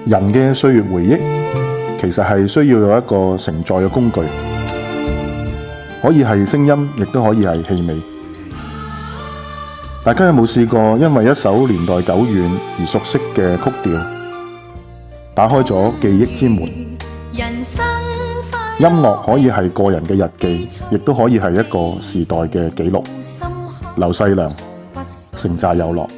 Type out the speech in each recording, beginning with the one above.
人嘅歲月回憶其實係需要有一個承載嘅工具，可以係聲音，亦都可以係氣味。大家有冇試過因為一首年代久遠而熟悉嘅曲調，打開咗記憶之門？音樂可以係個人嘅日記，亦都可以係一個時代嘅記錄。劉細良，城寨有樂。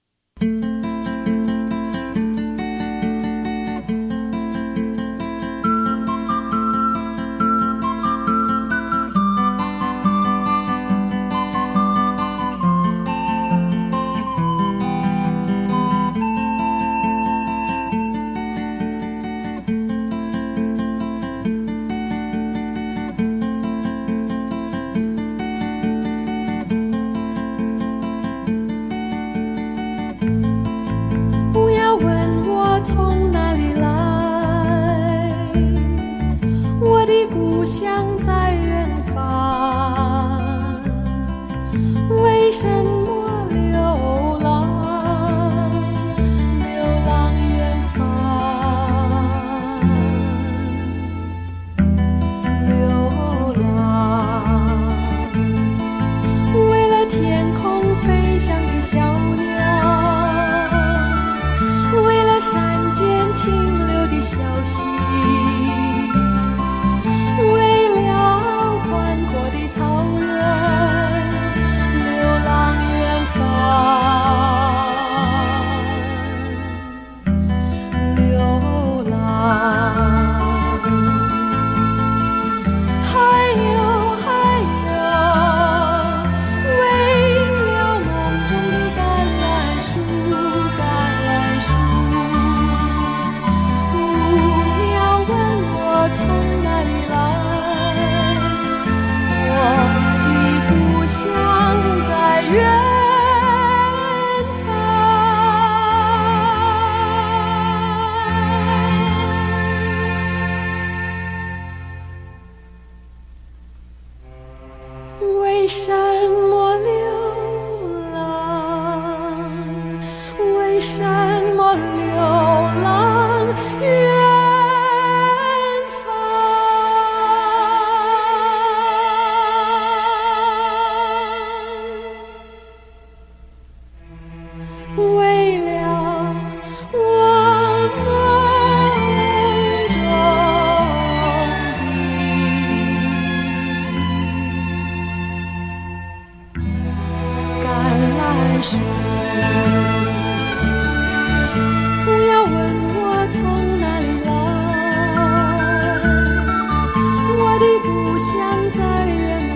从哪里来？我的故乡在远方，为什么流浪？流浪远方，流浪，为了天空飞翔的小鸟，为了山间清流的小溪，为了宽阔的草原，流浪远方，流浪。还有，为了梦中的橄榄树，橄榄树。从哪里来？我的故乡在远方。为什么流浪？为什么流浪？为了我梦中的橄榄树，不要问我从哪里来，我的故乡在远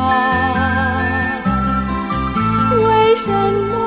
方，为什么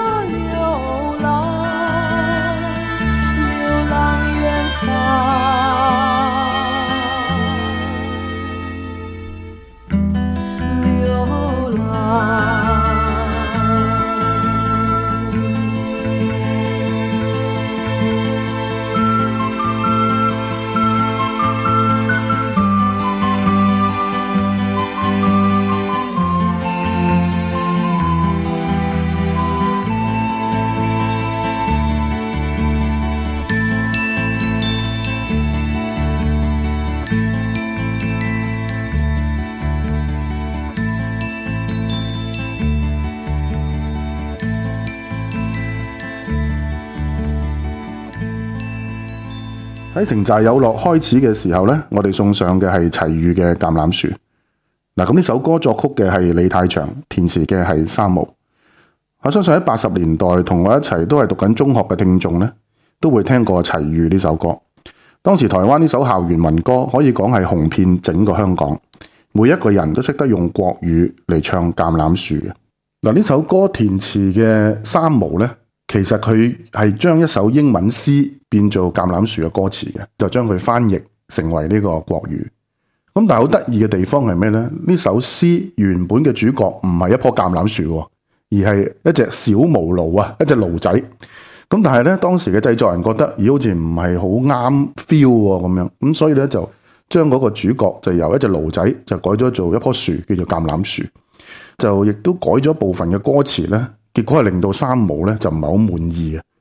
喺城寨有樂開始嘅時候呢，我哋送上嘅係齊豫嘅橄欖樹。嗱，咁呢首歌作曲嘅係李泰祥，填詞嘅係三毛。我相信喺80年代同我一齊都係讀緊中學嘅聽眾呢，都會聽過齊豫呢首歌。當時台灣呢首校園民歌可以講係紅遍整個香港，每一個人都識得用國語嚟唱橄欖樹嘅。嗱，呢首歌填詞嘅三毛呢，其實佢係將一首英文詩變做橄欖樹嘅歌詞嘅，就將佢翻譯成為呢個國語。咁但係好得意嘅地方係咩呢？呢首詩原本嘅主角唔係一棵橄欖樹，而係一隻小毛驢啊，一隻驢仔。咁但係咧，當時嘅製作人覺得，好似唔係好啱 feel 喎咁樣，咁所以咧就將嗰個主角就由一隻驢仔就改咗做一棵樹，叫做橄欖樹。就亦都改咗部分嘅歌詞咧，結果係令到三毛咧就唔係好滿意嘅。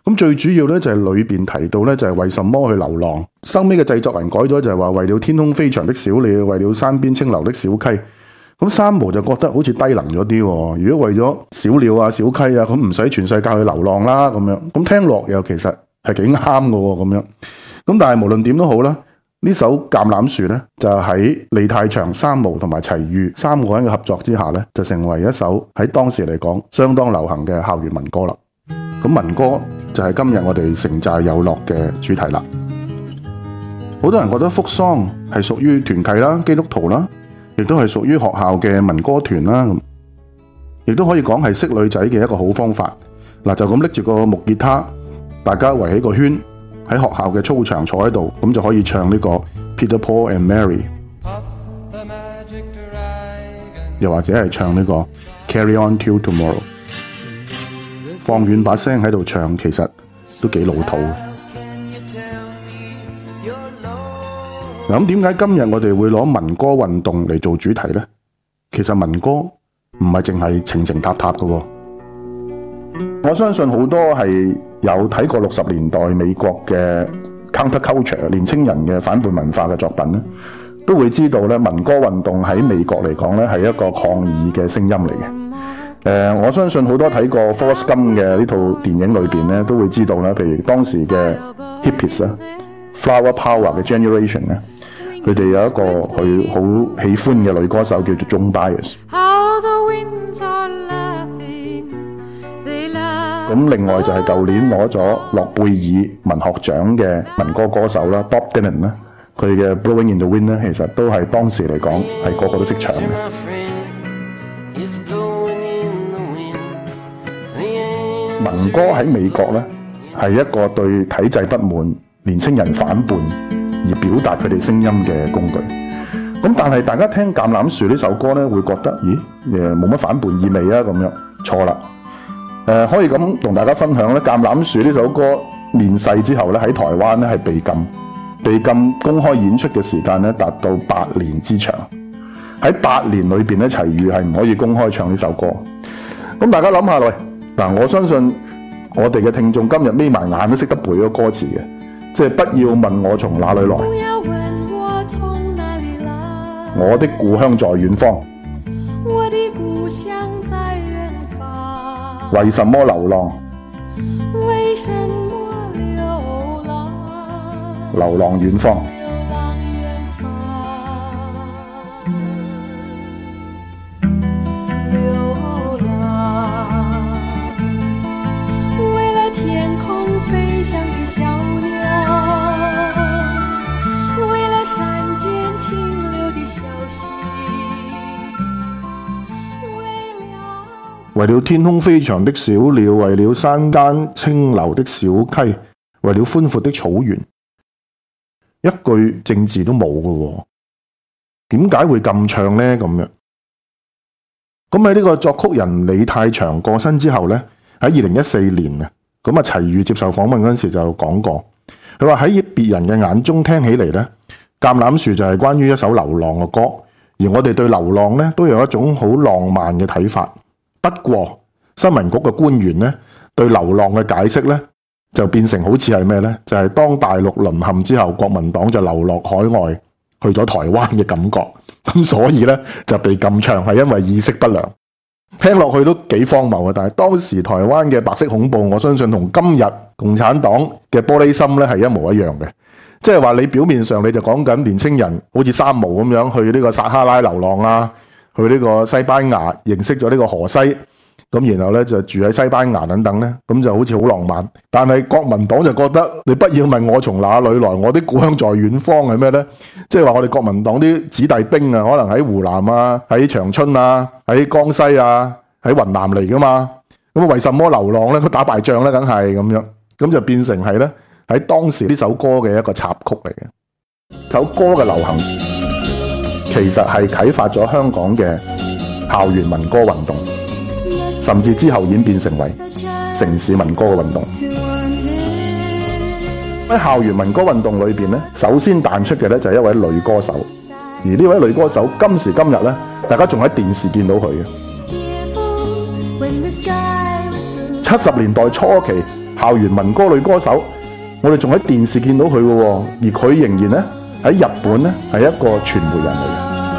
咁最主要咧就係裏邊提到咧就係為什麼去流浪，收尾嘅製作人改咗就係話為了天空飛翔的小鳥，為了山邊清流的小溪。咁三毛就覺得好似低能咗啲喎，如果為咗小鳥啊小溪啊，咁唔使全世界去流浪啦咁樣，咁聽落又其實係幾啱嘅喎咁樣。咁但係無論點都好啦，呢首橄欖樹咧就喺李泰祥、三毛同埋齊豫三個人嘅合作之下咧，就成為一首喺當時嚟講相當流行嘅校園民歌啦。咁民歌就係今日我哋城寨有樂嘅主題啦。好多人覺得福桑係屬於團契啦、基督徒啦，亦都係屬於學校嘅民歌團啦，亦都可以講係識女仔嘅一個好方法。嗱，就咁拎住個木吉他，大家圍起個圈喺學校嘅操場坐喺度，咁就可以唱呢個 Peter Paul and Mary， 又或者係唱呢個 Carry On Till Tomorrow。放遠把聲喺度唱，其實都幾老土。咁點解今日我哋會攞民歌運動嚟做主題呢？其實民歌唔係淨係情情塔塔嘅喎。我相信好多係有睇過60年代美國嘅 counterculture 年青人嘅反叛文化嘅作品咧，都會知道咧民歌運動喺美國嚟講咧係一個抗議嘅聲音嚟嘅。我相信好多睇過 Forrest Gump 嘅呢套電影裏邊咧，都會知道咧，譬如當時嘅 hippies 啊 ，Flower Power 嘅 generation 咧，佢哋有一個佢好喜歡嘅女歌手叫做 Joan Baez。咁另外就係舊年攞咗諾貝爾文學獎嘅民歌歌手啦 ，Bob Dylan 啦，佢嘅 Blowing in the Wind 咧，其實都係當時嚟講係個個都識唱嘅。民歌喺美國咧係一個對體制不滿、年青人反叛而表達佢哋聲音嘅工具。咁但係大家聽橄欖樹呢首歌咧，會覺得咦冇乜反叛意味啊咁樣，錯啦。可以咁同大家分享咧，橄欖樹呢首歌面世之後咧，喺台灣咧係被禁公開演出嘅時間咧達到8年之長。喺8年裏邊咧，齊豫係唔可以公開唱呢首歌。咁大家諗下喂，嗱，我相信我哋嘅聽眾今日眯埋眼都識得背個歌詞嘅，即係不要問我從哪裏來，我的故鄉在遠方， 我的故鄉在遠方， 為什麼流浪？ 為什麼流浪？ 流浪遠方。為了天空飛翔的小鳥，為了山間清流的小溪，為了寬闊的草原，一句政治都冇嘅喎，點解會咁唱呢？咁樣，咁喺呢個作曲人李泰祥過身之後呢，喺2014年啊，咁齊豫接受訪問嗰陣時就講過，佢話喺別人嘅眼中聽起嚟呢，橄欖樹就係關於一首流浪嘅歌，而我哋對流浪呢，都有一種好浪漫嘅睇法。不過新聞局嘅官員咧對流浪嘅解釋咧就變成好似係咩咧？就係當大陸淪陷之後，國民黨就流落海外去咗台灣嘅感覺，咁所以咧就被禁唱，係因為意識不良。聽落去都幾荒謬啊！但係當時台灣嘅白色恐怖，我相信同今日共產黨嘅玻璃心咧係一模一樣嘅，即係話你表面上你就講緊年青人好似三毛咁樣去呢個撒哈拉流浪啊，去呢個西班牙認識咗呢個河西，咁然後咧就住喺西班牙等等咧，咁就好似好浪漫。但係國民黨就覺得你不要問我從哪裏來，我的故鄉在遠方係咩咧？即係話我哋國民黨啲子弟兵啊，可能喺湖南啊、喺長春啊、喺江西啊、喺雲南嚟噶嘛。咁為什麼流浪咧？佢打敗仗咧，梗係咁樣，咁就變成係咧喺當時呢首歌嘅一個插曲嚟嘅。首歌嘅流行其實係啟發咗香港嘅校園民歌運動，甚至之後演變成為城市民歌嘅運動。喺校園民歌運動裏邊咧，首先彈出嘅咧就係一位女歌手，而呢位女歌手今時今日咧，大家仲喺電視見到佢嘅。70年代初期， 校園民歌女歌手，我哋仲喺電視見到佢嘅喎，而佢仍然咧喺日本咧係一個傳媒人嚟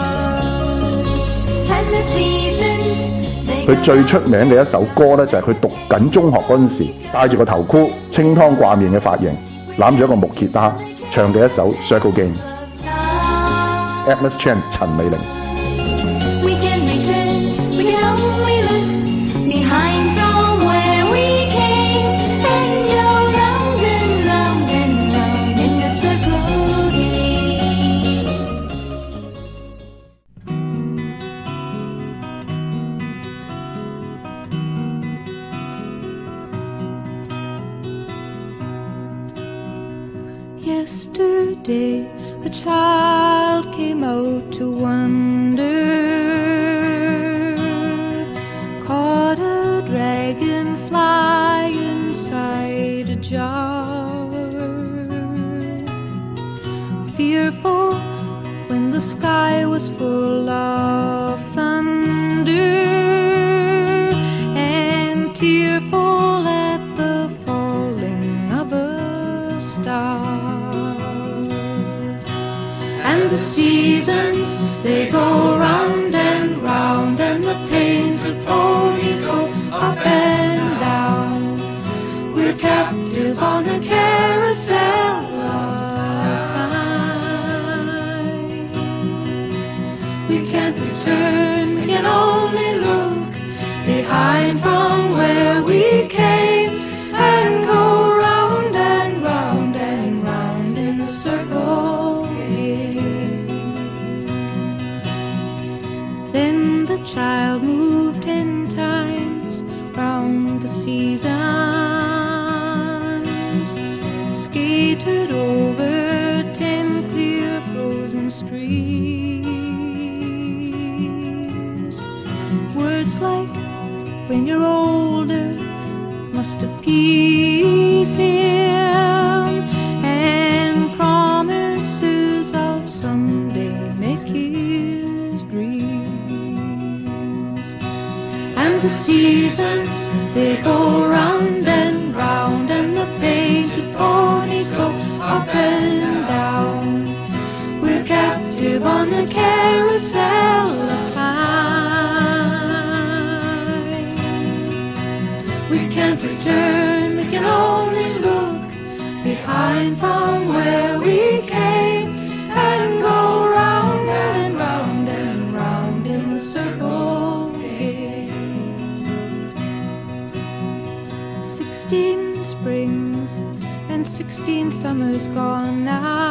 嘅。佢最出名嘅一首歌咧就係佢讀緊中學嗰陣時，戴住個頭箍、清湯掛面嘅髮型，攬住一個木吉他唱嘅一首《Circle Game》。Agnes Chan 陳美齡。 Yesterday, a child came out to wander, caught a dragonfly inside a jar. Fearful when the sky was full of thunder, and tearful at the falling of a star. And the seasons, they go round and round, and the painted ponies go up and down. We're captive on a carousel of time. We can't return, we can only look behind from where we came, and go round and round and round in a circle. Then the child moved 10 times round the seasons, skated over 10 clear frozen streams. Words like, when you're older, must appease him, and promises of someday make his dreams. And the seasons, they go round and round, and the painted ponies go up and down. We're captive on the carousel of time. We can't return, we can only look behind from where we came, and go round and round and round in a circle again. 16 springs and 16 summers gone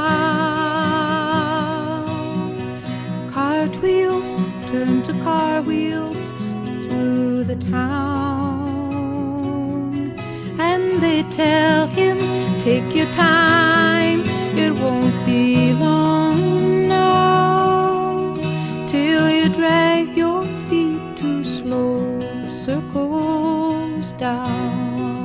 now. Cartwheels turn to car wheels through the town, and they tell him, take your time, it won't be long now, till you drag your feet too slow, the circle's down.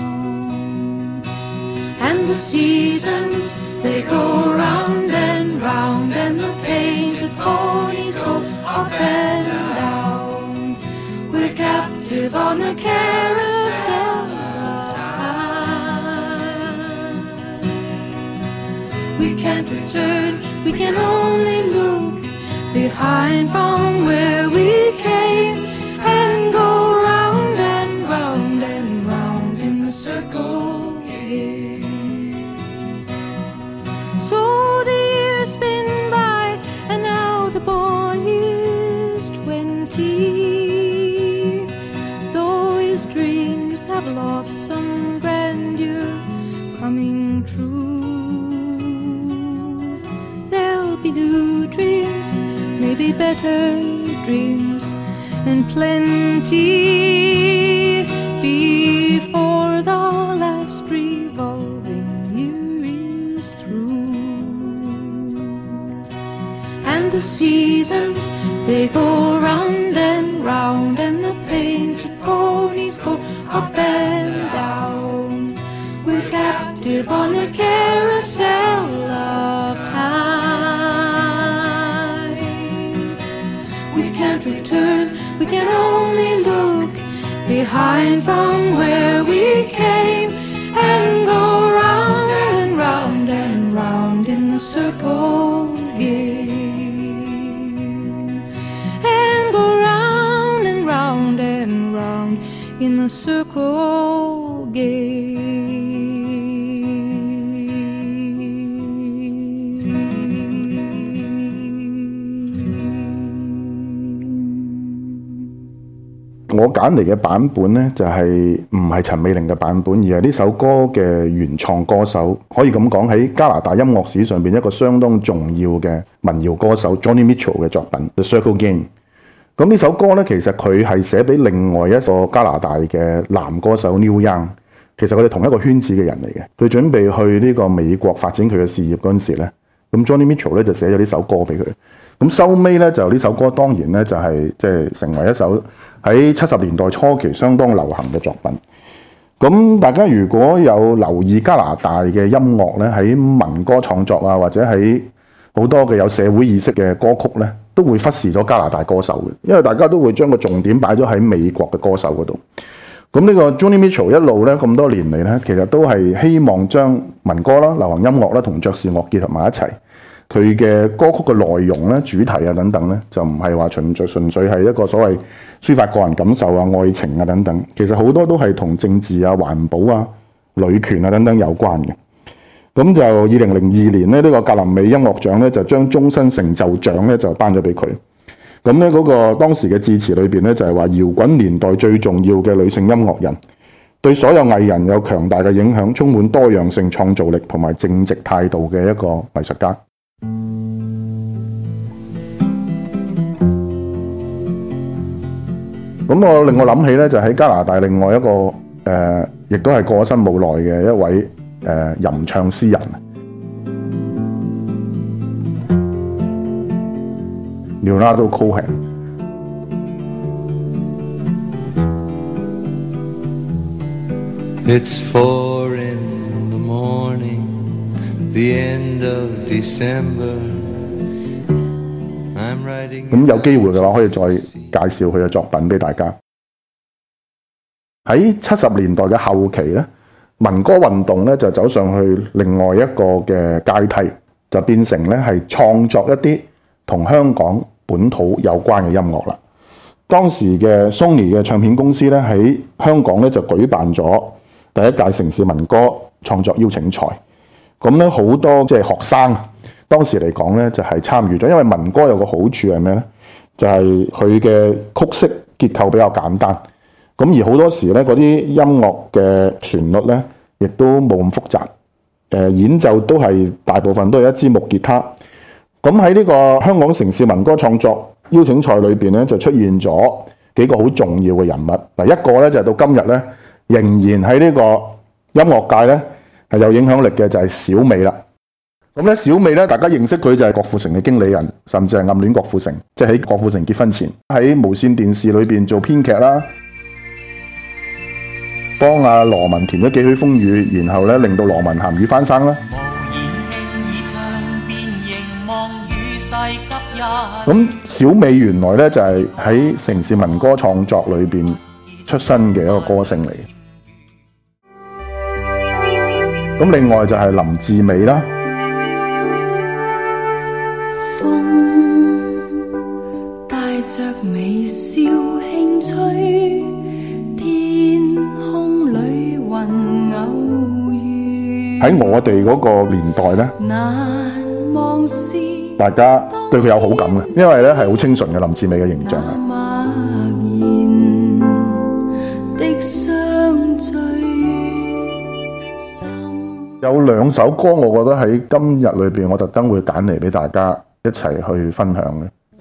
And the seasons, they go round and round, and the painted ponies go up and down. We're captive on the carousel of time. We can't return, we can only look behind from where we came, and go round and round and round in the circle again. So the years spin by, and now the boy is 20. Though his dreams have lost some grandeur coming true, there'll be new dreams, maybe better dreams, and plenty before the last revolving year is through. And the seasons, they go round and round, and the painted ponies go up and down. We're captive on the carousel of time. We can't return, we can only look behind from where we came, and 我揀嚟嘅版本呢，就係唔係陳美齡嘅版本，而係呢首歌嘅原創歌手，可以咁講喺加拿大音樂史上邊一個相當重要嘅民謠歌手 Johnny Mitchell 嘅作品《The Circle Game》。咁呢首歌呢，其實佢係寫俾另外一個加拿大嘅男歌手 Neil Young。其實佢哋同一個圈子嘅人嚟嘅。佢準備去呢個美國發展佢嘅事業嗰陣時咧，咁 Johnny Mitchell 咧就寫咗呢首歌俾佢。咁收尾咧就呢首歌當然咧就係即係成為一首喺70年代初期相當流行嘅作品。咁大家如果有留意加拿大嘅音樂咧，喺民歌創作啊，或者喺好多嘅有社會意識嘅歌曲咧，都會忽視咗加拿大歌手嘅，因為大家都會將個重點擺咗喺美國嘅歌手嗰度。咁呢個 Johnny Mitchell 一路咧咁多年嚟咧，其實都係希望將民歌啦、流行音樂啦同爵士樂結合埋一齊。佢嘅歌曲嘅內容咧、主題啊等等咧，就唔係話純粹係一個所謂抒發個人感受啊、愛情啊等等。其實好多都係同政治啊、環保啊、女權啊等等有關嘅。咁就2002年咧，呢個格林美音樂獎咧就將終身成就獎咧就頒咗俾佢。咁咧嗰個當時嘅致辭裏邊咧就係話搖滾年代最重要嘅女性音樂人，對所有藝人有強大嘅影響，充滿多樣性、創造力同埋正直態度嘅一個藝術家。咁我令我諗起咧，就喺加拿大另外一個亦都係過身冇耐嘅一位吟唱詩人 Leonard Cohen。 It's 4 in the morning, the end of December. I'm writing. 咁有機會嘅話，可以再介紹佢嘅作品俾大家。喺70年代嘅後期咧，民歌運動咧就走上去另外一個嘅階梯，就變成咧係創作一啲同香港本土有關嘅音樂啦。當時嘅 Sony 嘅唱片公司咧喺香港咧就舉辦咗第一屆城市民歌創作邀請賽。咁咧好多即係學生當時嚟講咧就係參與咗，因為民歌有個好處係咩咧？就係佢嘅曲式結構比較簡單。咁而好多時咧嗰啲音樂嘅旋律咧亦都冇咁複雜。演奏都係大部分都係一支木吉他。咁喺呢個香港城市民歌創作邀請賽裏邊咧，就出現咗幾個好重要嘅人物。嗱，一個咧就係到今日咧，仍然喺呢個音樂界咧係有影響力嘅，就係小美啦。咁咧小美咧，大家認識佢就係郭富城嘅經理人，甚至係暗戀郭富城，即係喺郭富城結婚前喺無線電視裏邊做編劇啦，幫阿羅文填咗幾許風雨，然後咧令到羅文鹹魚翻生啦。咁小美原來咧就係喺城市民歌創作裏邊出身嘅一個歌星嚟。咁另外就係林志美啦。 風帶着微笑輕吹，天空裏雲偶遇。 喺我哋嗰個年代咧， 難忘是大家對佢有好感嘅，因為咧係好清純嘅林志美嘅形象係。有2首歌，我覺得喺今日裏邊，我特登會揀嚟俾大家一齊去分享嘅。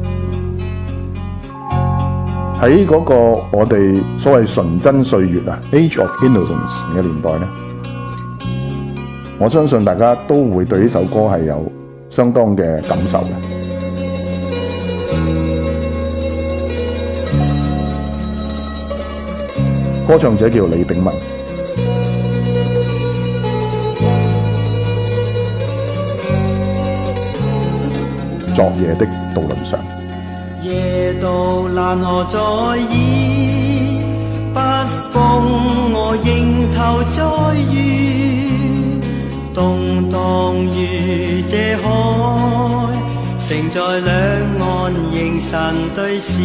喺嗰個我哋所謂純真歲月啊 ，Age of Innocence 嘅年代咧，我相信大家都會對呢首歌係有相當嘅感受嘅。歌唱者叫李炳文。昨夜的渡輪上， 夜渡難何在意，北風我迎頭再遇，動盪如這海，承載兩岸凝神對視，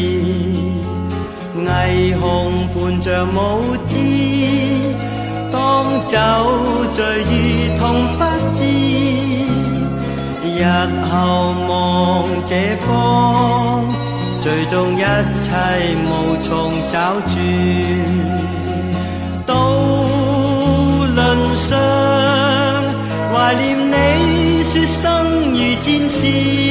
霓虹伴着舞姿，當酒醉如同不知。日後望這方，最終一切無從重找住。渡輪上懷念你，說生如戰士，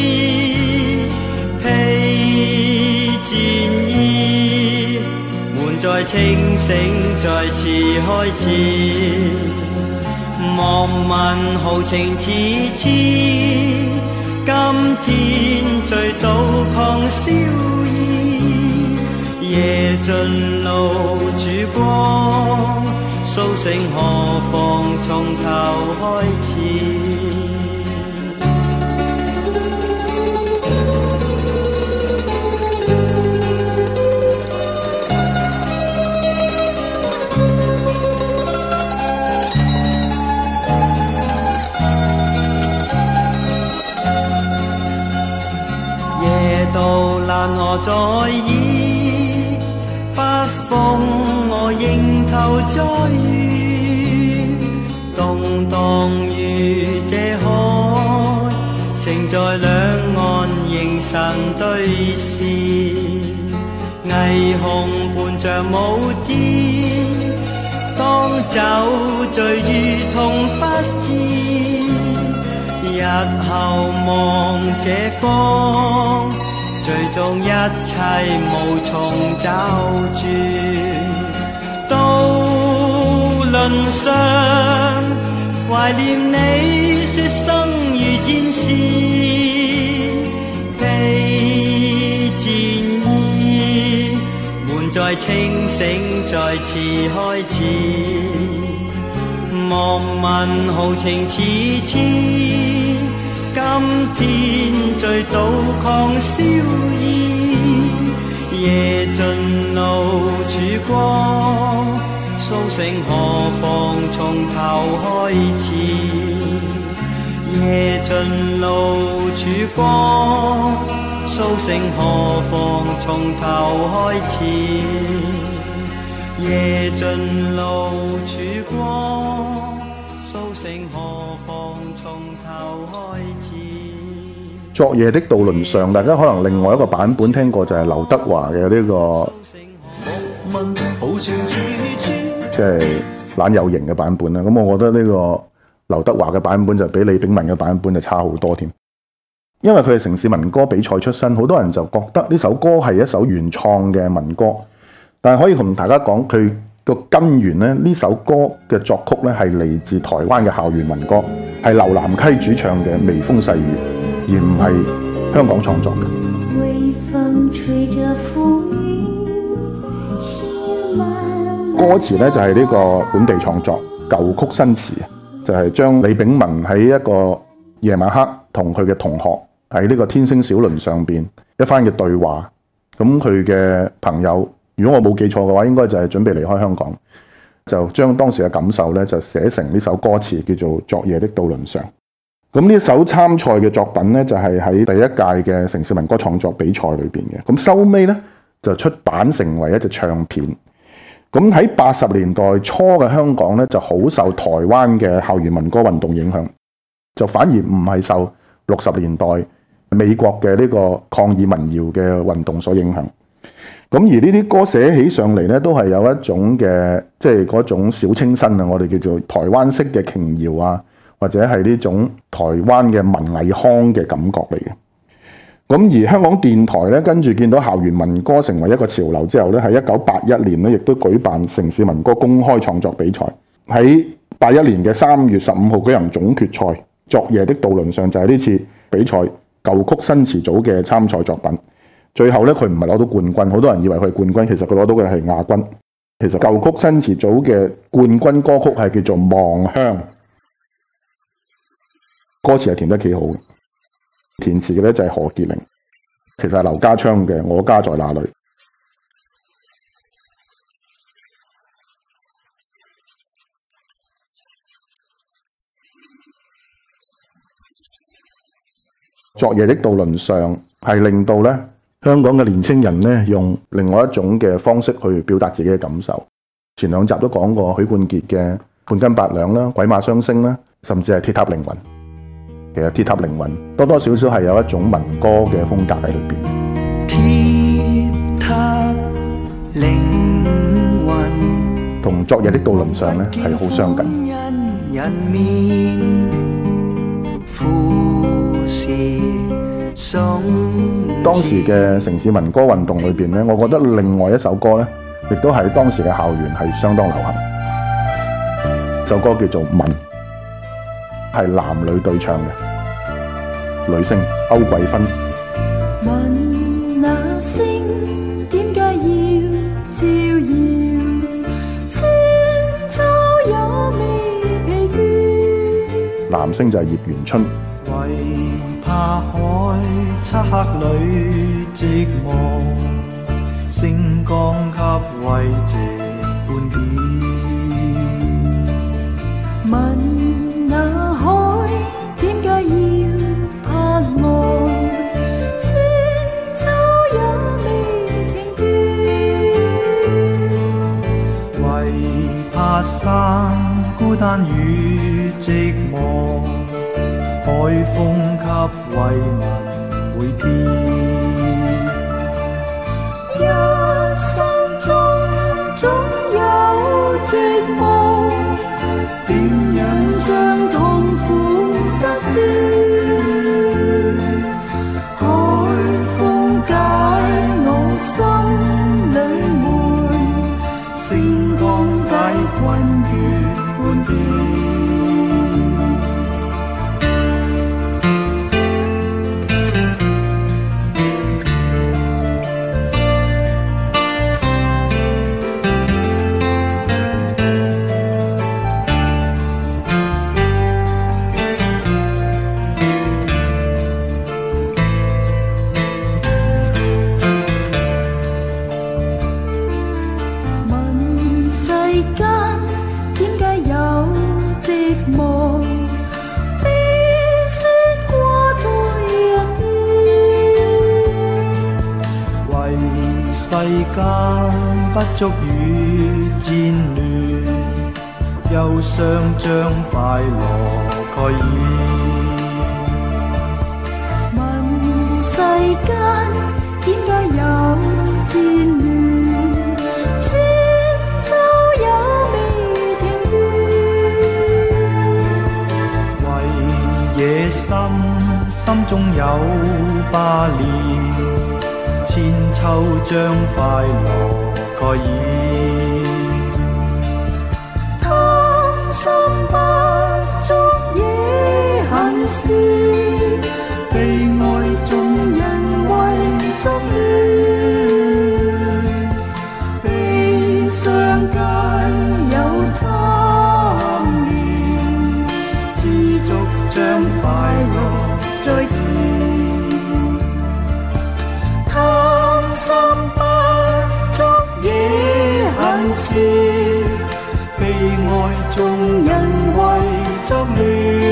披戰衣，門在清醒，再次開始。望問豪情似痴，今天醉倒抗燒意，夜盡露曙光，蘇醒何妨從頭開始。渡難何在意，北風我迎頭再遇，動盪如這海，盛在兩岸凝神對視，霓虹伴着舞姿，當酒醉如同不知，日後望這方，最終一切無從找住。渡輪上懷念你，說生如戰士，披戰衣，門在清醒，再次開始。望問豪情似痴，今天醉倒抗燒意，夜盡露曙光，蘇醒何妨從頭開始。夜盡露曙光，蘇醒何妨從頭開始。夜盡露曙光，蘇醒何妨從頭開始。 昨夜的渡輪上，大家可能另外一個版本聽過，就係劉德華嘅呢個即係懶有型嘅版本啦。咁我覺得呢個劉德華嘅版本就比李炳文嘅版本就差好多添。因為佢係城市民歌比賽出身，好多人就覺得呢首歌係一首原創嘅民歌。但係可以同大家講，佢個根源咧，呢首歌嘅作曲咧係嚟自台灣嘅校園民歌，係劉南溪主唱嘅《微風細雨》，而唔係香港創作嘅。 微風吹着浮雲，寫滿歌詞咧就係呢個本地創作，舊曲新詞，就係將李炳文喺一個夜晚黑同佢嘅同學喺呢個天星小輪上邊一番嘅對話。咁佢嘅朋友，如果我冇記錯嘅話，應該就係準備離開香港，就將當時嘅感受咧就寫成呢首歌詞，叫做《昨夜的渡輪上》。咁呢首參賽嘅作品咧，就係喺第一屆嘅城市民歌創作比賽裏邊嘅。咁收尾咧就出版成為一隻唱片。咁喺80年代初嘅香港咧，就好受台灣嘅校園民歌運動影響，就反而唔係受60年代美國嘅呢個抗議民謠嘅運動所影響。咁而呢啲歌寫起上嚟咧，都係有一種嘅即係嗰種小清新啊，我哋叫做台灣式嘅瓊瑤啊，或者係呢種台灣嘅文藝腔嘅感覺嚟嘅。咁而香港電台咧，跟住見到校園民歌成為一個潮流之後咧，喺1981年咧，亦都舉辦城市民歌公開創作比賽。喺81年嘅3月15號舉行總決賽，昨夜的渡輪上就係呢次比賽舊曲新詞組嘅參賽作品。最後咧，佢唔係攞到冠軍，好多人以為佢係冠軍，其實佢攞到嘅係亞軍。其實舊曲新詞組嘅冠軍歌曲係叫做《望鄉》，歌詞係填得幾好嘅。填詞嘅咧就係何潔玲，其實係劉家昌嘅《我家在哪裏》。昨夜的渡輪上係令到咧香港嘅年青人咧用另外一種嘅方式去表達自己嘅感受。前兩集都講過許冠傑嘅《半斤八兩》啦，《鬼馬雙星》啦，甚至係《鐵塔凌雲》。其實《鐵塔凌雲》多多少少係有一種民歌嘅風格喺裏邊。 鐵塔靈魂同昨日的渡輪上咧係好相近。 人面富士送當時嘅城市民歌運動裏邊咧，我覺得另外一首歌咧，亦都喺當時嘅校園係相當流行。首歌叫做《問》，係男女對唱嘅，女星歐桂芬。 問那星點解要照耀，千秋有未疲倦。 男星就係葉元春。 為怕海漆黑裏寂寞，星光給慰藉半點。 問那海點解要盼望，千秋也未停斷。 為怕山孤單與寂寞，海風給慰問每天。 一生中總有寂寞，點樣將痛苦隔斷？海風解我心裏悶，星光解困月半點。 世間不足與戰亂，憂傷將快樂蓋掩。 問世間點解有戰亂，千秋也未停斷。 為野心心中有霸念，千秋將快樂蓋掩。 貪心不足野行事， 悲哀中人為作亂， 悲傷皆有貪念， 知足將快樂再添。貪心不足野行事，悲哀中人為作亂，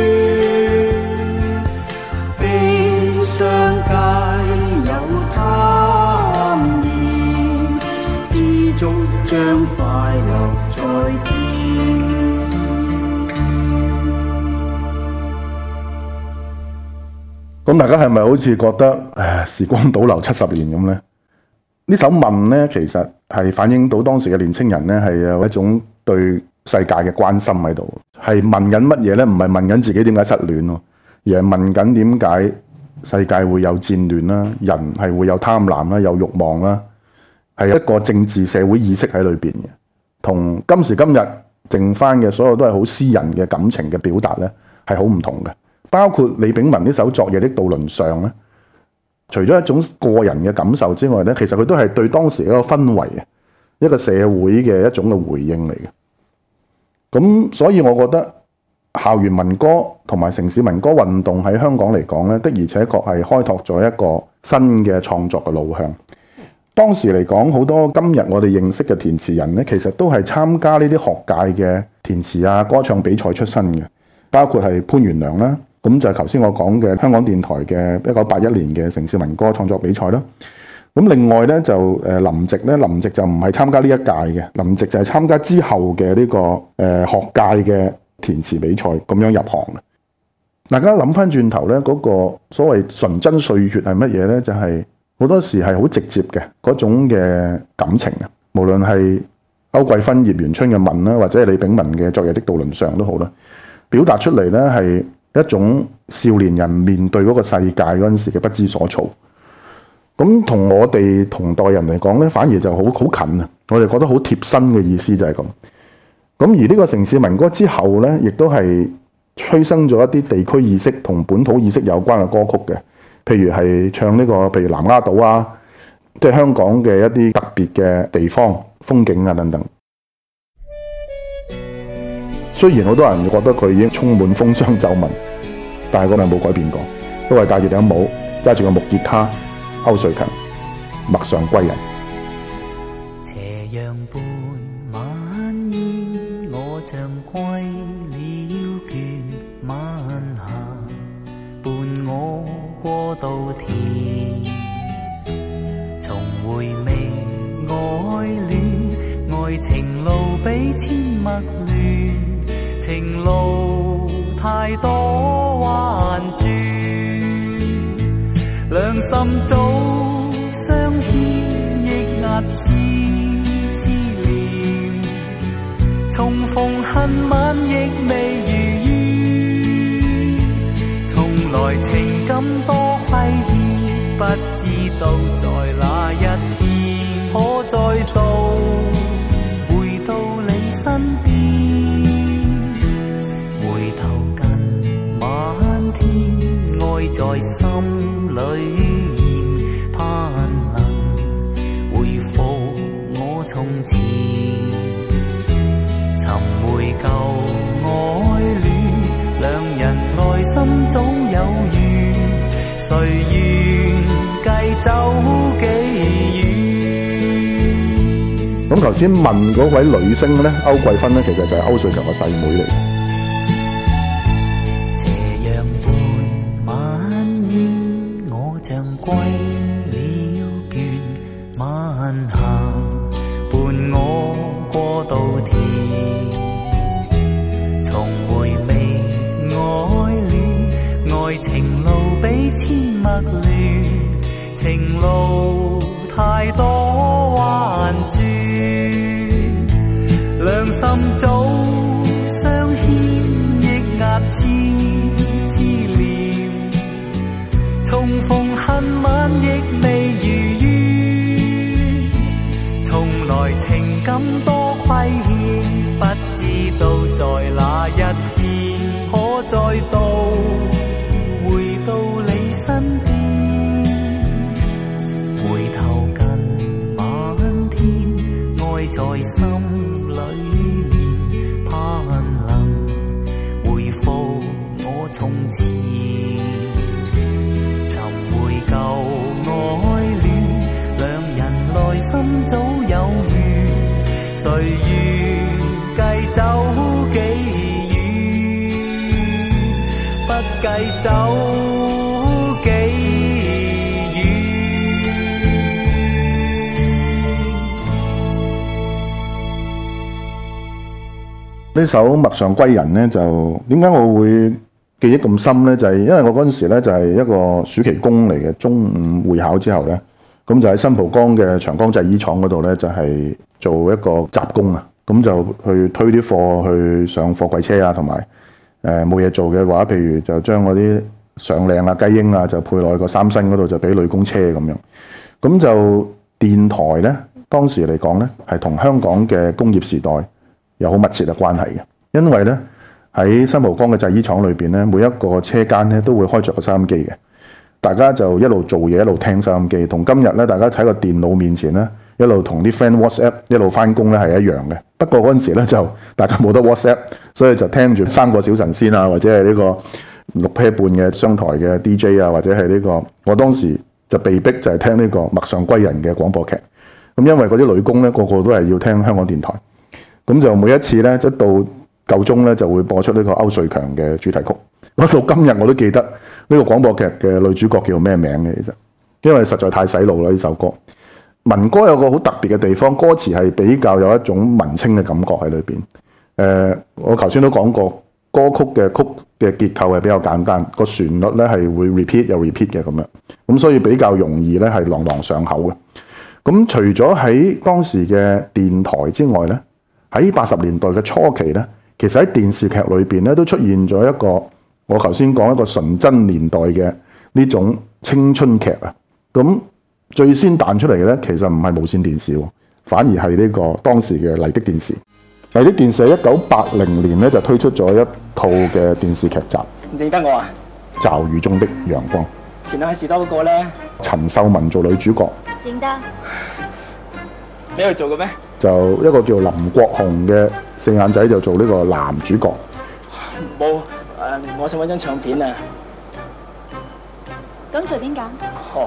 悲傷皆有貪念，知足將快樂再添。 咁大家係咪好似覺得時光倒流70年咁呢？呢首問呢，其實係反映到當時嘅年青人呢，係有一種對世界嘅關心喺度，係問緊乜嘢呢？唔係問緊自己點解失戀咯，而係問緊點解世界會有戰亂啦，人係會有貪婪啦，有慾望啦，係一個政治社會意識喺裏邊嘅，同今時今日剩翻嘅所有都係好私人嘅感情嘅表達呢，係好唔同嘅。包括李炳文呢首《昨夜的渡輪上》咧，除咗一種個人嘅感受之外咧，其實佢都係對當時一個氛圍、一個社會嘅一種嘅回應嚟嘅。咁所以我覺得校園民歌同埋城市民歌運動喺香港嚟講咧，的而且確係開拓咗一個新嘅創作嘅路向。當時嚟講，好多今日我哋認識嘅填詞人咧，其實都係參加呢啲學界嘅填詞啊、歌唱比賽出身嘅，包括係潘元良啦。咁就係頭先我講嘅香港電台嘅1981年嘅城市民歌創作比賽啦。咁另外咧就林夕咧，林夕就唔係參加呢一屆嘅，林夕就係參加之後嘅呢個學界嘅填詞比賽咁樣入行嘅。大家諗翻轉頭咧，嗰個所謂純真歲月係乜嘢咧？就係好多時係好直接嘅嗰種嘅感情啊， 無論係歐桂芬、葉元春嘅文啦，或者係李炳文嘅《昨夜的渡輪上》都好啦，表達出嚟咧係一種少年人面對嗰個世界嗰陣時嘅不知所措。咁同我哋同代人嚟講咧，反而就好近啊！我哋覺得好貼身嘅意思就係咁。咁而呢個城市民歌之後咧，亦都係催生咗一啲地區意識同本土意識有關嘅歌曲嘅，譬如係唱呢個，譬如南丫島啊，即係香港嘅一啲特別嘅地方風景啊等等。雖然好多人覺得佢已經充滿風霜皺紋，但係嗰個冇改變過，都係戴住頂帽，揸住個木吉他。歐瑞強，陌上歸人。 斜陽伴晚煙，我像歸了倦晚霞，伴我過稻田，重回味愛戀，愛情路比千陌亂，情路太多彎轉。兩心早相牽，抑壓痴念，重逢恨晚亦未如願，從來情感多虧欠，不知道在哪一天可再度回到你身邊，回頭近晚天，愛在心裏面，盼能回復我從前，尋回舊愛戀，兩人內心早有緣，誰願繼走幾遠？ 咁頭先問嗰位女星咧，歐桂芬咧，其實就係歐瑞強嘅細妹嚟嘅。 像歸了倦晚霞，伴我過稻田，重回味愛戀，愛情路比千陌亂，情路太多彎轉，兩心早相牽，抑壓痴念，重逢恨晚亦未如願，從來情感多虧欠，不知道在哪一天可再度回到你身邊，回頭近晚天，愛在心裏面，盼能回復我從前，舊愛戀，兩人內心早有緣，誰願繼走幾遠？不計走幾遠？ 呢首《陌上歸人》呢，就點解我會記憶咁深咧？就係因為我嗰陣時咧就係一個暑期工嚟嘅，中午會考之後咧，咁就喺新蒲崗嘅長江製衣廠嗰度咧，就係做一個雜工啊。咁就去推啲貨去上貨櫃車啊，同埋冇嘢做嘅話，譬如就將嗰啲上領啊、雞英啊，就配落去個三星嗰度，就俾女工車咁樣。咁就電台咧，當時嚟講咧，係同香港嘅工業時代有好密切嘅關係嘅，因為咧，喺新蒲崗嘅製衣廠裏邊咧，每一個車間咧都會開着個收音機嘅，大家就一路做嘢一路聽收音機，同今日咧大家喺個電腦面前咧一路同啲 friend WhatsApp 一路翻工咧係一樣嘅。不過嗰陣時咧就大家冇得 WhatsApp， 所以就聽住三個小神仙啊，或者係呢個6 pair 半嘅商台嘅 DJ 啊，或者係呢個我當時就被逼就係聽呢個《陌上歸人》嘅廣播劇。咁因為嗰啲女工咧個個都係要聽香港電台，咁就每一次咧一到夠鐘咧就會播出呢個歐瑞強嘅主題曲。咁到今日我都記得呢個廣播劇嘅女主角叫咩名嘅，其實因為實在太洗腦啦呢首歌。民歌有個好特別嘅地方，歌詞係比較有一種文青嘅感覺喺裏邊。我頭先都講過，歌曲嘅曲嘅結構係比較簡單，個旋律咧係會 repeat 又 repeat 嘅咁樣，咁所以比較容易咧係朗朗上口嘅。 咁除咗喺當時嘅電台之外咧，喺80年代嘅初期咧，其實喺電視劇裏邊咧都出現咗一個我頭先講一個純真年代嘅呢種青春劇啊。咁最先彈出嚟嘅咧，其實唔係無線電視喎，反而係呢個當時嘅麗的電視。麗的電視喺1980年咧就推出咗一套嘅電視劇集， 唔認得我啊？ 驟雨中的陽光。 前兩喺士多嗰個咧， 陳秀雯做女主角。 認得。 你去做嘅咩？ 就一個叫林國雄嘅四眼仔就做呢個男主角。 冇我想揾張唱片啊。 咁隨便揀。 哦。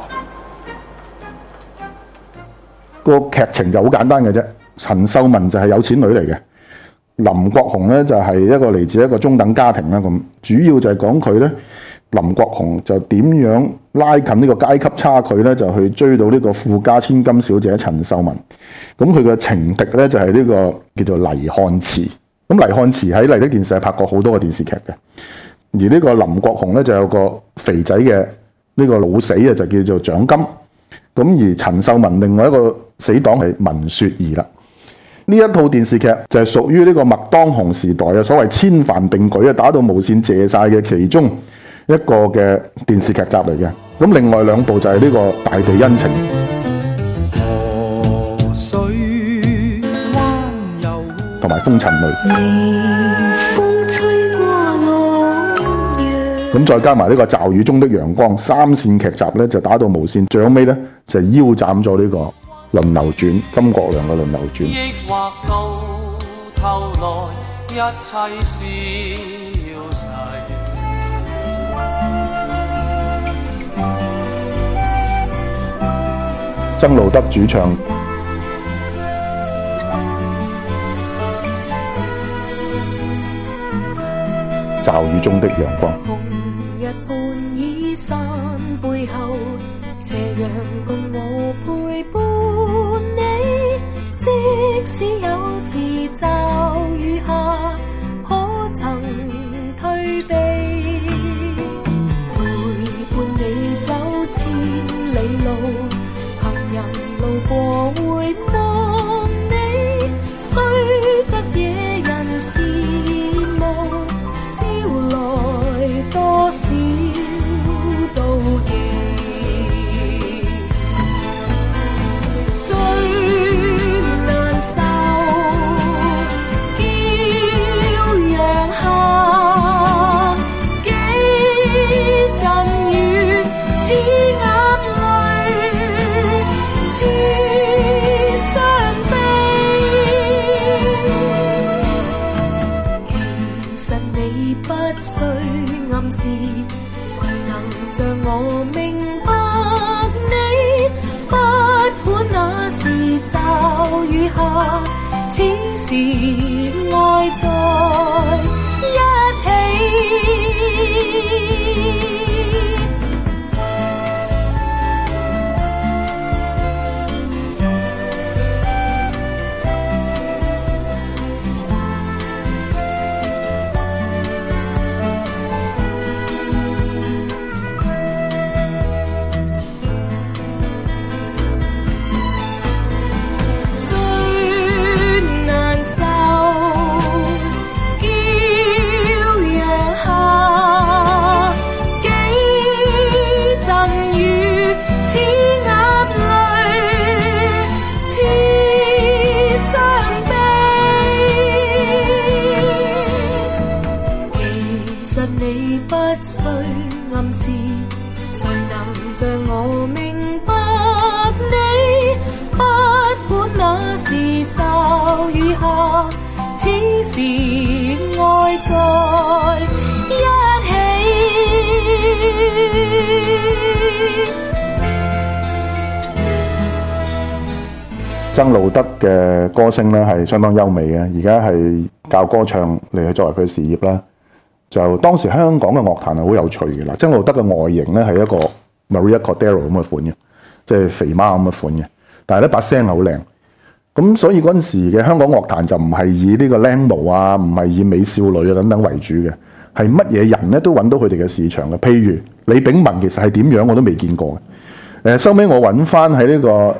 個劇情就好簡單嘅啫。陳秀雯就係有錢女嚟嘅，林國雄咧就係一個嚟自一個中等家庭啦。咁主要就係講佢咧，林國雄就點樣拉近呢個階級差距咧，就去追到呢個富家千金小姐陳秀雯。咁佢嘅情敵咧就係呢個叫做黎漢慈。咁黎漢慈喺麗的電視係拍過好多個電視劇嘅，而呢個林國雄咧就有個肥仔嘅呢個老死啊，就叫做蔣金。咁而陳秀雯另外一個死黨係文雪兒啦。呢一套電視劇就係屬於呢個麥當雄時代嘅所謂千帆並舉啊，打到無線謝晒嘅其中一個嘅電視劇集嚟嘅。咁另外兩部就係呢個大地恩情。 河水灣遊同埋風塵淚。咁再加埋呢個驟雨中的陽光三線劇集咧，就打到無線，最後尾咧就腰斬咗呢個輪流轉金國良嘅輪流轉。 抑或到頭來一切消逝。 曾路德主唱。驟雨中的陽光。 紅日伴倚山背後，斜陽共我陪伴你。即使有時驟雨下，可曾退避？陪伴你走千里路，行人路過會望你，雖則野人羨慕。多少妒忌，最難受。驕陽下，幾陣雨，似眼淚，似傷悲。其實你不需暗示，誰能像我明白你？不管那時驟雨下，此時愛在一起。 曾路德嘅歌聲咧係相當優美嘅，而家係教歌唱嚟去作為佢嘅事業啦。就當時香港嘅樂壇係好有趣嘅啦。曾路德嘅外形咧係一個 Maria Cordero 咁嘅款嘅，即係肥媽咁嘅款嘅，但係咧把聲係好靚。咁所以嗰陣時嘅香港樂壇就唔係以呢個靚模啊，唔係以美少女啊等等為主嘅，係乜嘢人咧都揾到佢哋嘅市場嘅。譬如李炳文其實係點樣我都未見過嘅。收尾我揾翻喺呢個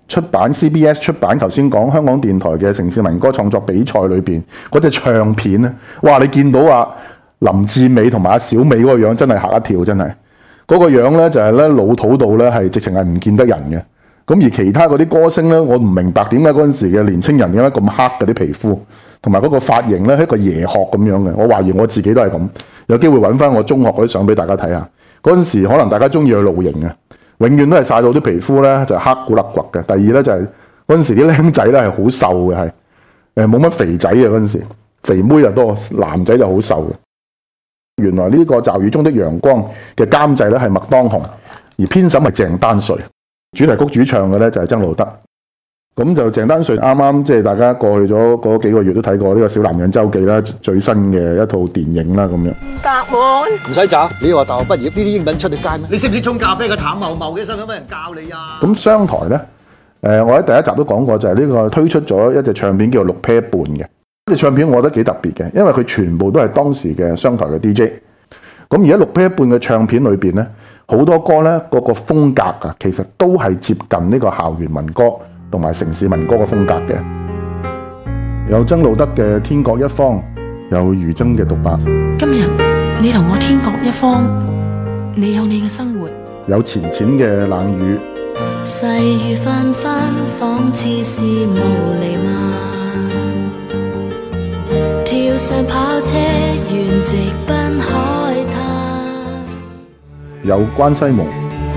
出版 CBS 出版頭先講香港電台嘅城市民歌創作比賽裏邊嗰隻唱片咧，哇！你見到啊林志美同埋阿小美嗰個樣真係嚇一跳，真係嗰個樣咧就係咧老土到咧係直情係唔見得人嘅。咁而其他嗰啲歌星咧，我唔明白點解嗰陣時嘅年青人點解咁黑嗰啲皮膚，同埋嗰個髮型咧係一個椰殼咁樣嘅。我懷疑我自己都係咁。有機會揾翻我中學嗰啲相俾大家睇下。嗰陣時可能大家中意去露營嘅，永遠都係曬到啲皮膚咧就黑古勒骨嘅。第二咧就係嗰陣時啲僆仔咧係好瘦嘅，係冇乜肥仔嘅嗰陣時，肥妹又多，男仔就好瘦嘅。原來呢個驟雨中的陽光嘅監製咧係麥當雄，而編審係鄭丹瑞，主題曲主唱嘅咧就係曾路德。咁就鄭丹瑞啱啱即係大家過去咗嗰幾個月都睇過呢個《小男人周記》啦，最新嘅一套電影啦咁樣。 答案唔使找，你話大學畢業呢啲英文出到街咩？你識唔識沖咖啡嘅淡茂茂嘅，使唔使乜人教你啊？ 咁商台咧，我喺第一集都講過，就係呢個推出咗一隻唱片叫做《6 pair 半》嘅。呢隻唱片我覺得幾特別嘅，因為佢全部都係當時嘅商台嘅 DJ。咁而家6 pair 半嘅唱片裏邊咧，好多歌咧個風格啊，其實都係接近呢個校園民歌同埋城市民歌嘅風格嘅。有曾路德嘅《天各一方》，有余爭嘅獨白。 今日你同我天各一方，你有你嘅生活。 有淺淺嘅冷雨。 細雨紛紛，仿似是無厘嘛。跳上跑車，沿直奔海灘。 有關西夢。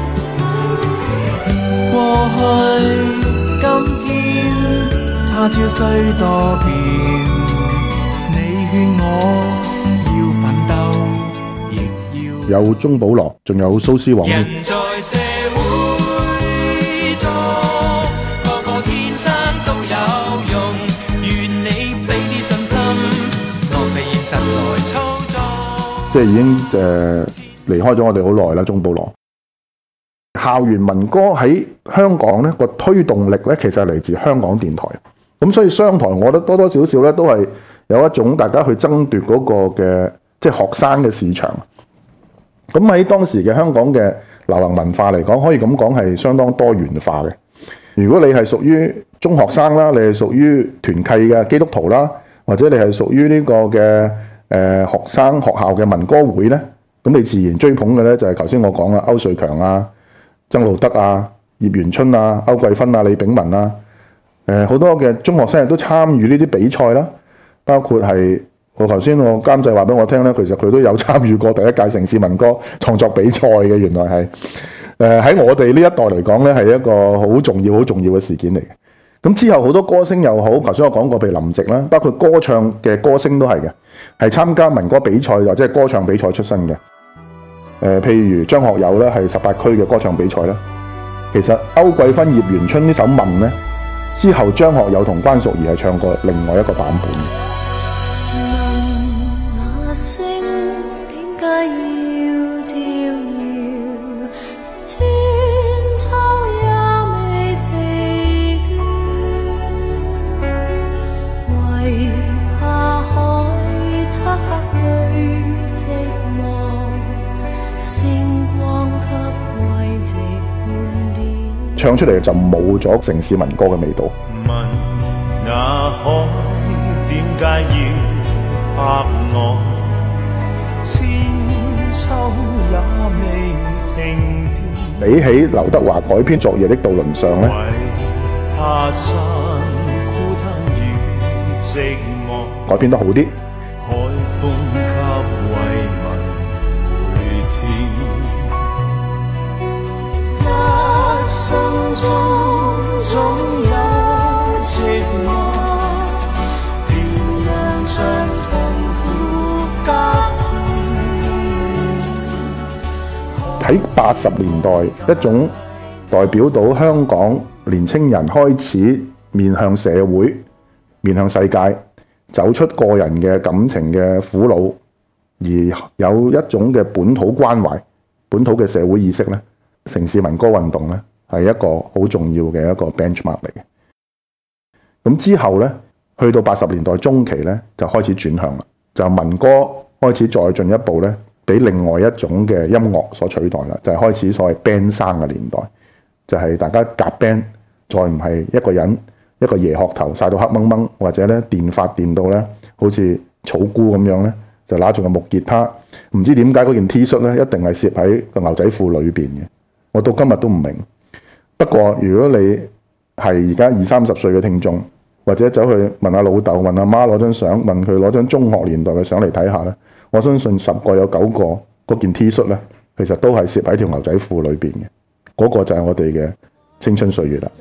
過去今天他朝雖多變，你勸我要奮鬥，亦要有鐘保羅，仲有蘇斯黃。 人在社會中，個個天生都有用，願你俾啲信心，莫被現實來操縱。 即係已經離開咗我哋好耐啦，鐘保羅。校園民歌喺香港咧個推動力咧，其實係嚟自香港電台。咁所以商台，我覺得多多少少咧都係有一種大家去爭奪嗰個嘅即係學生嘅市場。咁喺當時嘅香港嘅流行文化嚟講，可以咁講係相當多元化嘅。如果你係屬於中學生啦，你係屬於團契嘅基督徒啦，或者你係屬於呢個嘅學生學校嘅民歌會咧，咁你自然追捧嘅咧就係頭先我講啦，歐瑞強啊、曾路德啊、葉元春啊、歐桂芬啊、李炳文啊，好多嘅中學生都參與呢啲比賽啦，包括係我頭先我監製話俾我聽咧，其實佢都有參與過第一屆城市民歌創作比賽嘅，原來係喺我哋呢一代嚟講咧係一個好重要嘅事件嚟嘅。咁之後好多歌星又好，頭先我講過譬如林夕啦，包括歌唱嘅歌星都係嘅，係參加民歌比賽或者係歌唱比賽出身嘅。譬如張學友咧係18區嘅歌唱比賽啦。其實歐桂芬、葉元春呢首《問》咧，之後張學友同關淑怡係唱過另外一個版本。 問那星點解要跳躍，千秋也未疲倦，為怕海漆黑裏寂寞，星光給慰藉半點。 唱出嚟就冇咗城市民歌嘅味道。 問那海點解要拍我，千秋也未停斷。 比起劉德華改編《昨夜的渡輪上》咧， 為怕山孤單與寂寞， 改編得好啲。 海風給慰問回天。 心中總有寂寞，點樣將痛苦隔斷？ 喺80年代，一種代表到香港年青人開始面向社會、面向世界，走出個人嘅感情嘅苦惱，而有一種嘅本土關懷、本土嘅社會意識咧，城市民歌運動咧，係一個好重要嘅一個 benchmark 嚟嘅。咁之後咧，去到80年代中期咧，就開始轉向啦，就民歌開始再進一步咧，俾另外一種嘅音樂所取代啦，就係開始所謂 band 生嘅年代，就係大家夾 band 再唔係一個人一個椰殼頭曬到黑掹掹，或者咧電髮電到咧好似草菇咁樣咧，就拿住個木吉他，唔知點解嗰件 T 恤咧一定係攝喺個牛仔褲裏邊嘅。我到今日都唔明。不過如果你係而家20-30歲嘅聽眾，或者走去問下老豆問阿媽攞張相，問佢攞張中學年代嘅相嚟睇下咧，我相信10個有9個嗰件 T 恤咧，其實都係攝喺條牛仔褲裏邊嘅。嗰個就係我哋嘅青春歲月啦。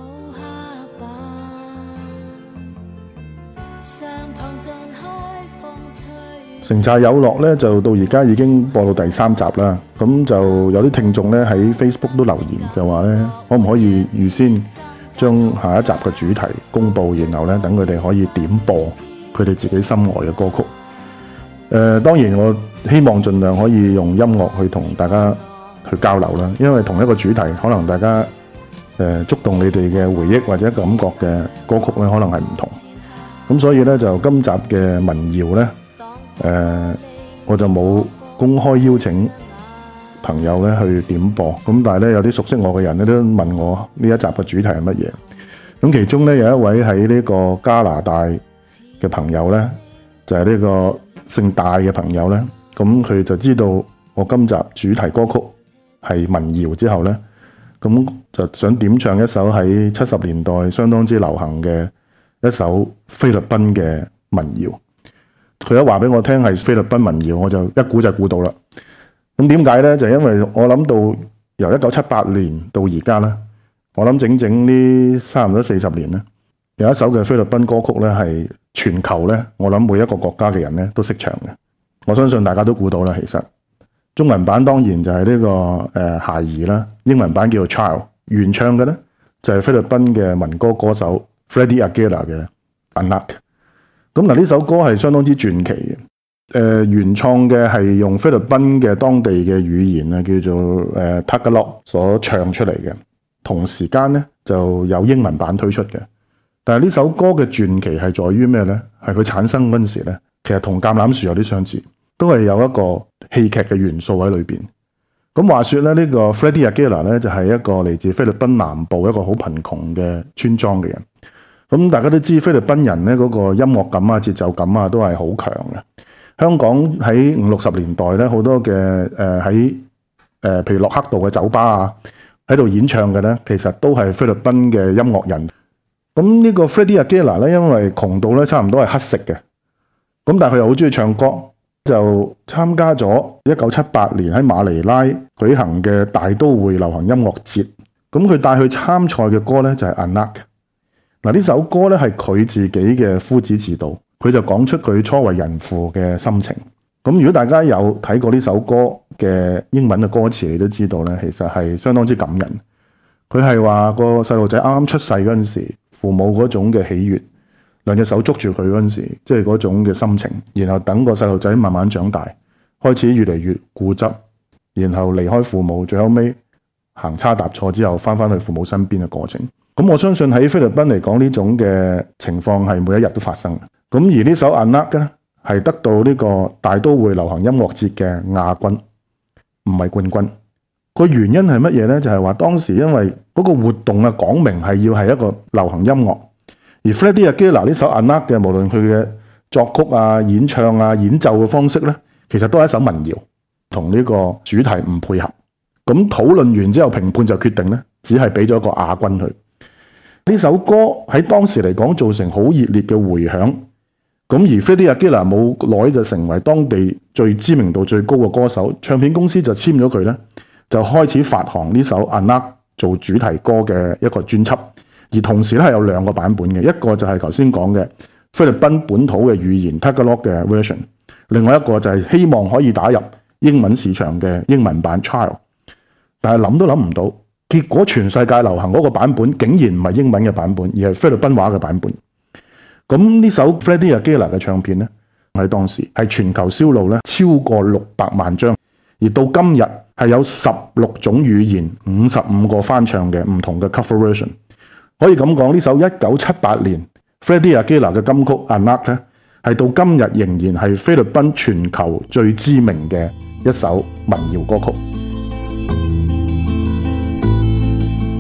城寨有樂咧，就到而家已經播到第3集啦。咁就有啲聽眾咧喺 Facebook 都留言，就話咧可唔可以預先將下一集嘅主題公佈，然後咧等佢哋可以點播佢哋自己心愛嘅歌曲。當然我希望盡量可以用音樂去同大家去交流啦，因為同一個主題可能大家觸動你哋嘅回憶或者感覺嘅歌曲咧，可能係唔同。咁所以咧就今集嘅民謠咧，我就冇公開邀請朋友咧去點播。咁但係咧有啲熟悉我嘅人咧都問我呢一集嘅主題係乜嘢。咁其中咧有一位喺呢個加拿大嘅朋友咧，就係呢個姓大嘅朋友咧，咁佢就知道我今集主題歌曲係民謠之後咧，咁就想點唱一首喺70年代相當之流行嘅一首菲律賓嘅民謠。佢一話俾我聽係菲律賓民謠，我就一估就估到啦。咁點解咧？就因為我諗到由1978年到而家咧，我諗整整呢差唔多40年咧，有一首嘅菲律賓歌曲咧係全球咧，我諗每一個國家嘅人咧都識唱嘅。我相信大家都估到啦。其實中文版當然就係呢個孩兒啦，英文版叫做 Child， 原唱嘅咧就係菲律賓嘅民歌歌手 Freddie Aguilar 嘅 Anak。咁嗱，呢首歌係相當之傳奇嘅。原創嘅係用菲律賓嘅當地嘅語言啊，叫做Tagalog 所唱出嚟嘅。同時間咧就有英文版推出嘅。但係呢首歌嘅傳奇係在於咩咧？係佢產生嗰陣時咧，其實同橄欖樹有啲相似，都係有一個戲劇嘅元素喺裏邊。咁話說咧，呢個 Freddie Aguilar 咧就係一個嚟自菲律賓南部一個好貧窮嘅村莊嘅人。咁大家都知菲律賓人咧嗰個音樂感啊、節奏感啊都係好強嘅。香港喺50-60年代咧，好多嘅喺譬如洛克道嘅酒吧啊，喺度演唱嘅咧，其實都係菲律賓嘅音樂人。咁呢個 Freddie Aguilar 咧，因為窮到咧差唔多係乞食嘅，咁但係佢又好中意唱歌，就參加咗1978年喺馬尼拉舉行嘅大都會流行音樂節。咁佢帶去參賽嘅歌咧就係 Anak。嗱，呢首歌咧係佢自己嘅夫子自道，佢就講出佢初為人父嘅心情。咁如果大家有睇過呢首歌嘅英文嘅歌詞，你都知道咧，其實係相當之感人。佢係話個細路仔啱啱出世嗰陣時，父母嗰種嘅喜悅，兩隻手捉住佢嗰陣時，即係嗰種嘅心情。然後等個細路仔慢慢長大，開始越嚟越固執，然後離開父母，最後尾行差踏錯之後，翻去父母身邊嘅過程。咁我相信喺菲律賓嚟講，呢種嘅情況係每一日都發生嘅。咁而呢首 Anak 咧係得到呢個大都會流行音樂節嘅亞軍，唔係冠軍。個原因係乜嘢咧？就係話當時因為嗰個活動啊，講明係要係一個流行音樂，而 Freddie Aguilar 呢首 Anak 嘅，無論佢嘅作曲啊、演唱啊、演奏嘅方式咧，其實都係一首民謠，同呢個主題唔配合。咁討論完之後，評判就決定咧，只係俾咗個亞軍佢。呢首歌喺當時嚟講造成好熱烈嘅迴響，咁而 Freddie Aguilar 冇耐就成為當地最知名度最高嘅歌手，唱片公司就簽咗佢咧，就開始發行呢首 Anak 做主題歌嘅一個專輯，而同時咧係有2個版本嘅，一個就係頭先講嘅菲律賓本土嘅語言 Tagalog 嘅 version， 另外一個就係希望可以打入英文市場嘅英文版 Child， 但係諗都諗唔到。結果全世界流行嗰個版本竟然唔係英文嘅版本，而係菲律賓話嘅版本。咁呢首 Freddie Aguilar 嘅唱片咧，喺當時係全球銷路咧超過600萬張，而到今日係有16種語言、55個翻唱嘅唔同嘅 cover version。可以咁講，呢首1978年 Freddie Aguilar 嘅金曲 Anak 咧，係到今日仍然係菲律賓全球最知名嘅一首民謠歌曲。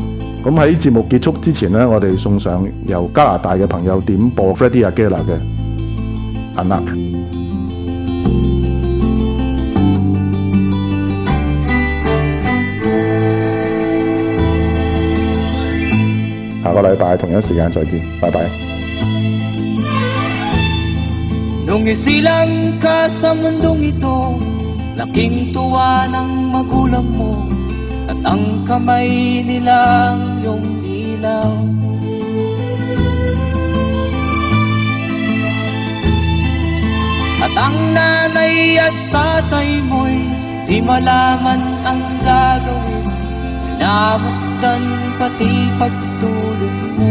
咁喺節目結束之前呢，我哋送上由加拿大嘅朋友點播 Freddie Aguilar 嘅 Anak。下個禮拜同一時間再見，拜拜。 Nung isilang ka sa mundong ito, laking tuwa ng magulang mo, at ang kamay nilang iyong ilaw. At ang nanay at tatay mo'y di malaman ang gagawin, pinamasdan pati pagtulog mo.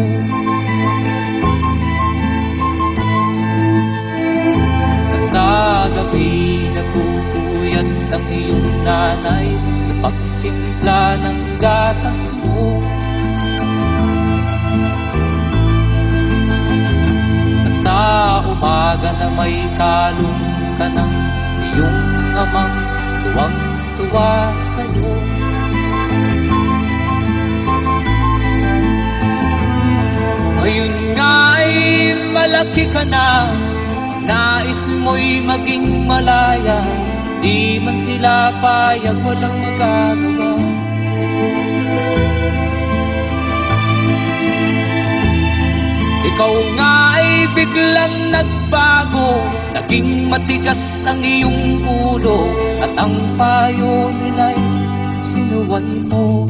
Sa gabi nagpupuyat ang iyong nanay sa pagtimpla ng gatas mo. At sa umaga na may kalong ka ng iyong amang tuwang-tuwa sa'yo. Ngayon nga ay malaki ka na, nais mo'y maging malaya, di man sila payag, walang magagawa. Ikaw nga ay biglang nagbago, naging matigas ang iyong ulo, at ang payo nila'y sinuwan mo.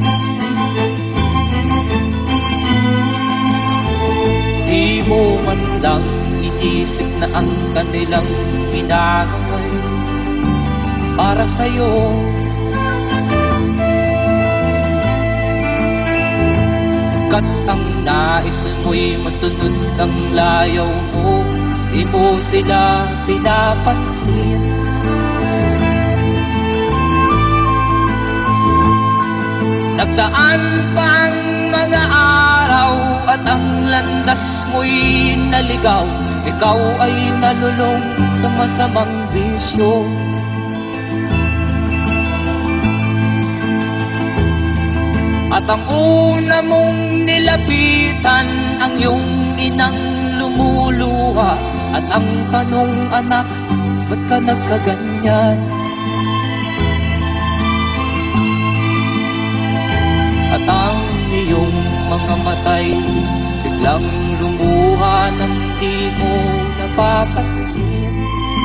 Di mo man lang inisip na ang kanilang ginagaway para sa'yo. Kat ang nais mo'y masunod ang layaw mo, di mo sila pinapansin. Nagdaan pa ang mga araw at ang landas mo'y naligaw, ikaw ay nalulong sa masamang bisyo. At ang una mong nilapitan ang iyong inang lumuluha, at ang tanong, anak, ba't ka nagkaganyan? At ang iyong mga matay biglang lumuha nang di mo napapansin.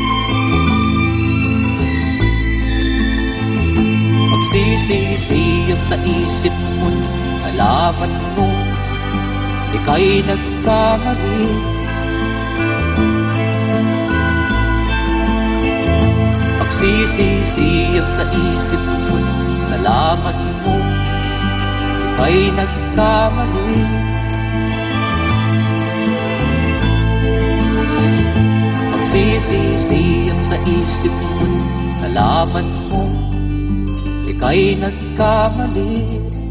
Magsisisiyag sa isip mo, alaman mo, ika'y nagkamali. Magsisisiyag sa isip mo, alaman mo, ika'y nagkamali. Magsisisiyag sa isip mo, alaman mo, ika'y nagkamali.